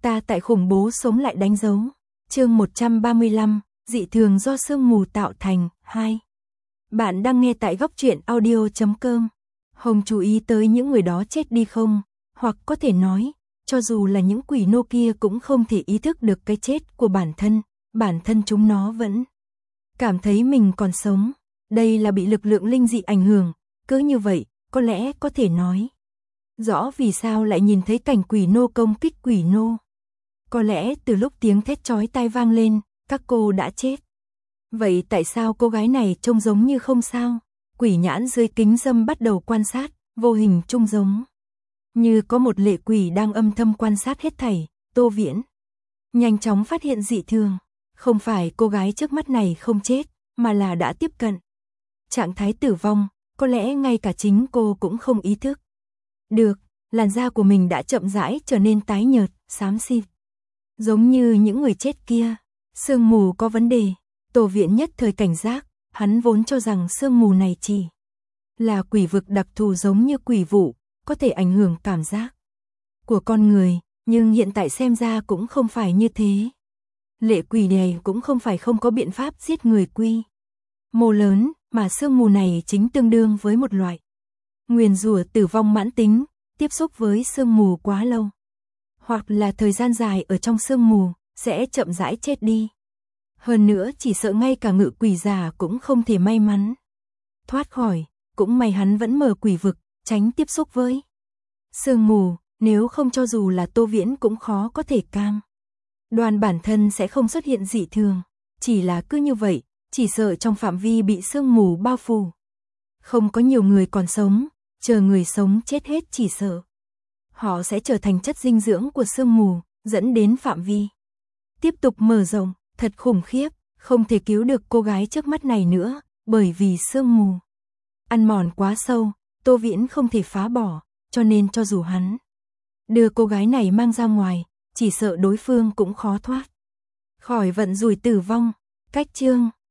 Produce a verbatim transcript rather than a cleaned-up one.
Ta tại khủng bố sống lại đánh dấu. Chương một trăm ba mươi lăm, dị thường do sương mù tạo thành, hai. Bạn đang nghe tại góc truyện audio chấm com. Hồng chú ý tới những người đó chết đi không? Hoặc có thể nói, cho dù là những quỷ nô kia cũng không thể ý thức được cái chết của bản thân, bản thân chúng nó vẫn cảm thấy mình còn sống. Đây là bị lực lượng linh dị ảnh hưởng, cứ như vậy, có lẽ có thể nói rõ vì sao lại nhìn thấy cảnh quỷ nô công kích quỷ nô. Có lẽ từ lúc tiếng thét chói tai vang lên, các cô đã chết. Vậy tại sao cô gái này trông giống như không sao? Quỷ nhãn dưới kính râm bắt đầu quan sát, vô hình trông giống như có một lệ quỷ đang âm thầm quan sát hết thảy. Tô Viễn nhanh chóng phát hiện dị thường. Không phải cô gái trước mắt này không chết, mà là đã tiếp cận trạng thái tử vong, có lẽ ngay cả chính cô cũng không ý thức được, làn da của mình đã chậm rãi trở nên tái nhợt, xám xịt. Giống như những người chết kia, sương mù có vấn đề. Tô Viễn nhất thời cảnh giác, hắn vốn cho rằng sương mù này chỉ là quỷ vực đặc thù giống như quỷ vụ, có thể ảnh hưởng cảm giác của con người, nhưng hiện tại xem ra cũng không phải như thế. Lệ quỷ này cũng không phải không có biện pháp giết người quy mô lớn, mà sương mù này chính tương đương với một loại nguyền rủa tử vong mãn tính. Tiếp xúc với sương mù quá lâu, hoặc là thời gian dài ở trong sương mù, sẽ chậm rãi chết đi. Hơn nữa chỉ sợ ngay cả ngự quỷ già cũng không thể may mắn thoát khỏi, cũng may hắn vẫn mở quỷ vực, tránh tiếp xúc với sương mù, nếu không cho dù là Tô Viễn cũng khó có thể cam đoan bản thân sẽ không xuất hiện dị thường. Chỉ là cứ như vậy, chỉ sợ trong phạm vi bị sương mù bao phủ, không có nhiều người còn sống, chờ người sống chết hết chỉ sợ họ sẽ trở thành chất dinh dưỡng của sương mù, dẫn đến phạm vi tiếp tục mở rộng. Thật khủng khiếp, không thể cứu được cô gái trước mắt này nữa, bởi vì sương mù ăn mòn quá sâu, Tô Viễn không thể phá bỏ, cho nên cho dù hắn đưa cô gái này mang ra ngoài, chỉ sợ đối phương cũng khó thoát khỏi vận rủi tử vong. Cách chương